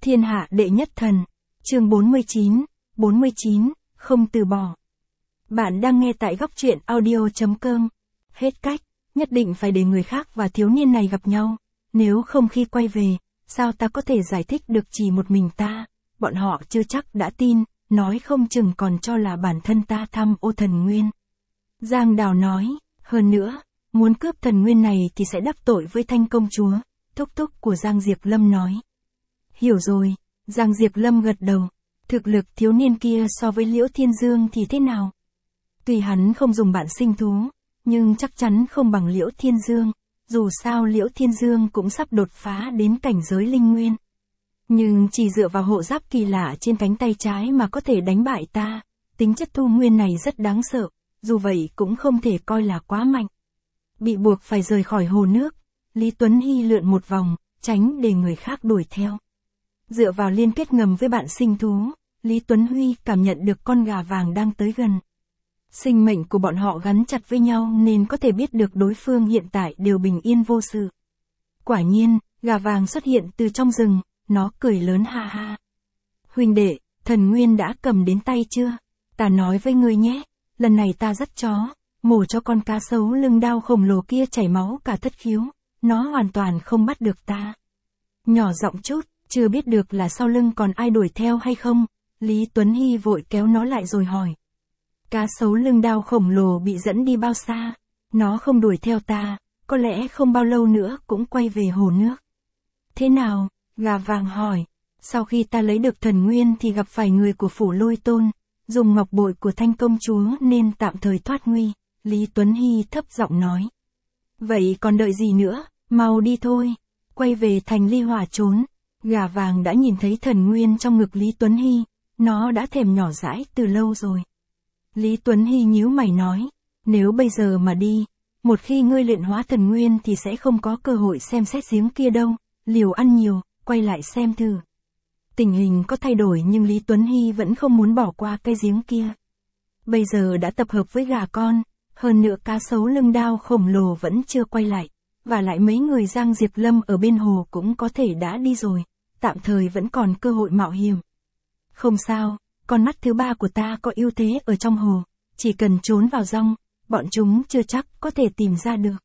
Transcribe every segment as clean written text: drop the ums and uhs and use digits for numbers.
Thiên hạ đệ nhất thần. Chương 49, không từ bỏ. Bạn đang nghe tại góc truyện audio.com. Hết cách, nhất định phải để người khác và thiếu niên này gặp nhau. Nếu không khi quay về, sao ta có thể giải thích được chỉ một mình ta? Bọn họ chưa chắc đã tin, nói không chừng còn cho là bản thân ta thăm ô thần nguyên. Giang Đào nói, hơn nữa, muốn cướp thần nguyên này thì sẽ đắc tội với Thanh công chúa. Thúc thúc của Giang Diệp Lâm nói. Hiểu rồi, Giang Diệp Lâm gật đầu. Thực lực thiếu niên kia so với Liễu Thiên Dương thì thế nào? Tuy hắn không dùng bản sinh thú, nhưng chắc chắn không bằng Liễu Thiên Dương. Dù sao Liễu Thiên Dương cũng sắp đột phá đến cảnh giới linh nguyên. Nhưng chỉ dựa vào hộ giáp kỳ lạ trên cánh tay trái mà có thể đánh bại ta. Tính chất thu nguyên này rất đáng sợ, dù vậy cũng không thể coi là quá mạnh. Bị buộc phải rời khỏi hồ nước, Lý Tuấn Hy lượn một vòng, tránh để người khác đuổi theo. Dựa vào liên kết ngầm với bạn sinh thú, Lý Tuấn Huy cảm nhận được con gà vàng đang tới gần. Sinh mệnh của bọn họ gắn chặt với nhau nên có thể biết được đối phương hiện tại đều bình yên vô sự. Quả nhiên, gà vàng xuất hiện từ trong rừng, nó cười lớn ha ha. Huynh đệ, thần nguyên đã cầm đến tay chưa? Ta nói với ngươi nhé, lần này ta dắt chó, mổ cho con cá sấu lưng đao khổng lồ kia chảy máu cả thất khiếu, nó hoàn toàn không bắt được ta. Nhỏ giọng chút, chưa biết được là sau lưng còn ai đuổi theo hay không, Lý Tuấn Hy vội kéo nó lại rồi hỏi. Cá sấu lưng đao khổng lồ bị dẫn đi bao xa? Nó không đuổi theo ta, có lẽ không bao lâu nữa cũng quay về hồ nước. Thế nào? Gà vàng hỏi. Sau khi ta lấy được thần nguyên thì gặp phải người của phủ Lôi Tôn, dùng ngọc bội của Thanh công chúa nên tạm thời thoát nguy, Lý Tuấn Hy thấp giọng nói. Vậy còn đợi gì nữa, mau đi thôi, quay về thành Ly Hỏa trốn. Gà vàng đã nhìn thấy thần nguyên trong ngực Lý Tuấn Hy, nó đã thèm nhỏ dãi từ lâu rồi. Lý Tuấn Hy nhíu mày nói, nếu bây giờ mà đi, một khi ngươi luyện hóa thần nguyên thì sẽ không có cơ hội xem xét giếng kia đâu, liều ăn nhiều, quay lại xem thử. Tình hình có thay đổi nhưng Lý Tuấn Hy vẫn không muốn bỏ qua cây giếng kia. Bây giờ đã tập hợp với gà con, hơn nữa cá sấu lưng đao khổng lồ vẫn chưa quay lại, và lại mấy người Giang Diệp Lâm ở bên hồ cũng có thể đã đi rồi, tạm thời vẫn còn cơ hội mạo hiểm. Không sao, con mắt thứ ba của ta có ưu thế ở trong hồ, chỉ cần trốn vào rong, bọn chúng chưa chắc có thể tìm ra được.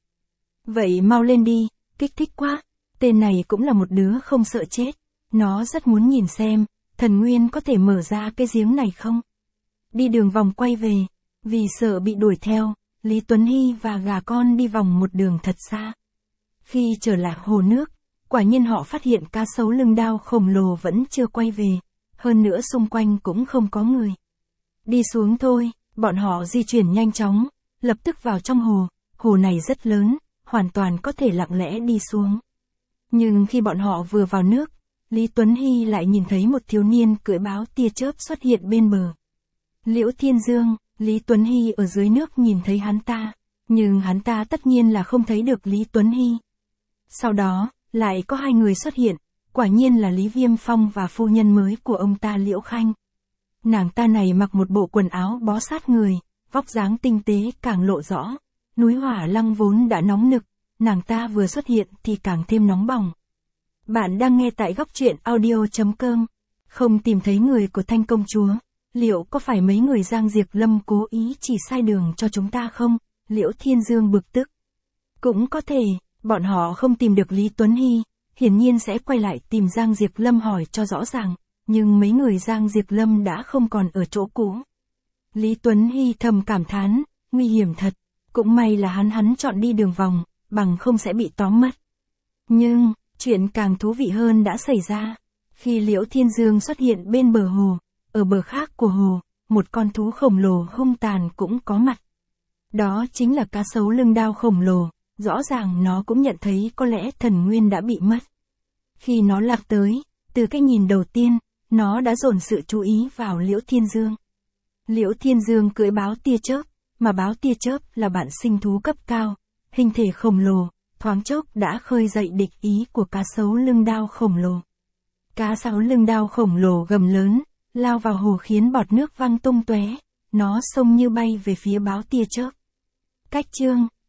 Vậy mau lên đi, kích thích quá, tên này cũng là một đứa không sợ chết, nó rất muốn nhìn xem, thần nguyên có thể mở ra cái giếng này không? Đi đường vòng quay về, vì sợ bị đuổi theo, Lý Tuấn Hy và gà con đi vòng một đường thật xa. Khi trở lại hồ nước, quả nhiên họ phát hiện cá sấu lưng đao khổng lồ vẫn chưa quay về, hơn nữa xung quanh cũng không có người. Đi xuống thôi, bọn họ di chuyển nhanh chóng, lập tức vào trong hồ này rất lớn, hoàn toàn có thể lặng lẽ đi xuống. Nhưng khi bọn họ vừa vào nước, Lý Tuấn Hy lại nhìn thấy một thiếu niên cưỡi báo tia chớp xuất hiện bên bờ. Liễu Thiên Dương, Lý Tuấn Hy ở dưới nước nhìn thấy hắn ta, nhưng hắn ta tất nhiên là không thấy được Lý Tuấn Hy. Sau đó, lại có hai người xuất hiện, quả nhiên là Lý Viêm Phong và phu nhân mới của ông ta Liễu Khanh. Nàng ta này mặc một bộ quần áo bó sát người, vóc dáng tinh tế càng lộ rõ, núi Hỏa Lăng vốn đã nóng nực, nàng ta vừa xuất hiện thì càng thêm nóng bỏng. Bạn đang nghe tại góc truyện audio.com, không tìm thấy người của Thanh công chúa, liệu có phải mấy người Giang Diệp Lâm cố ý chỉ sai đường cho chúng ta không? Liễu Thiên Dương bực tức. Cũng có thể, bọn họ không tìm được Lý Tuấn Hy, hiển nhiên sẽ quay lại tìm Giang Diệp Lâm hỏi cho rõ ràng, nhưng mấy người Giang Diệp Lâm đã không còn ở chỗ cũ. Lý Tuấn Hy thầm cảm thán, nguy hiểm thật, cũng may là hắn chọn đi đường vòng, bằng không sẽ bị tóm mất. Nhưng, chuyện càng thú vị hơn đã xảy ra, khi Liễu Thiên Dương xuất hiện bên bờ hồ, ở bờ khác của hồ, một con thú khổng lồ hung tàn cũng có mặt. Đó chính là cá sấu lưng đao khổng lồ, rõ ràng nó cũng nhận thấy có lẽ thần nguyên đã bị mất. Khi nó lạc tới, từ cái nhìn đầu tiên, nó đã dồn sự chú ý vào Liễu Thiên Dương. Liễu Thiên Dương cưỡi báo tia chớp, mà báo tia chớp là bản sinh thú cấp cao, hình thể khổng lồ, thoáng chốc đã khơi dậy địch ý của cá sấu lưng đao khổng lồ. Cá sấu lưng đao khổng lồ gầm lớn, lao vào hồ khiến bọt nước văng tung tóe, nó xông như bay về phía báo tia chớp. Cách chương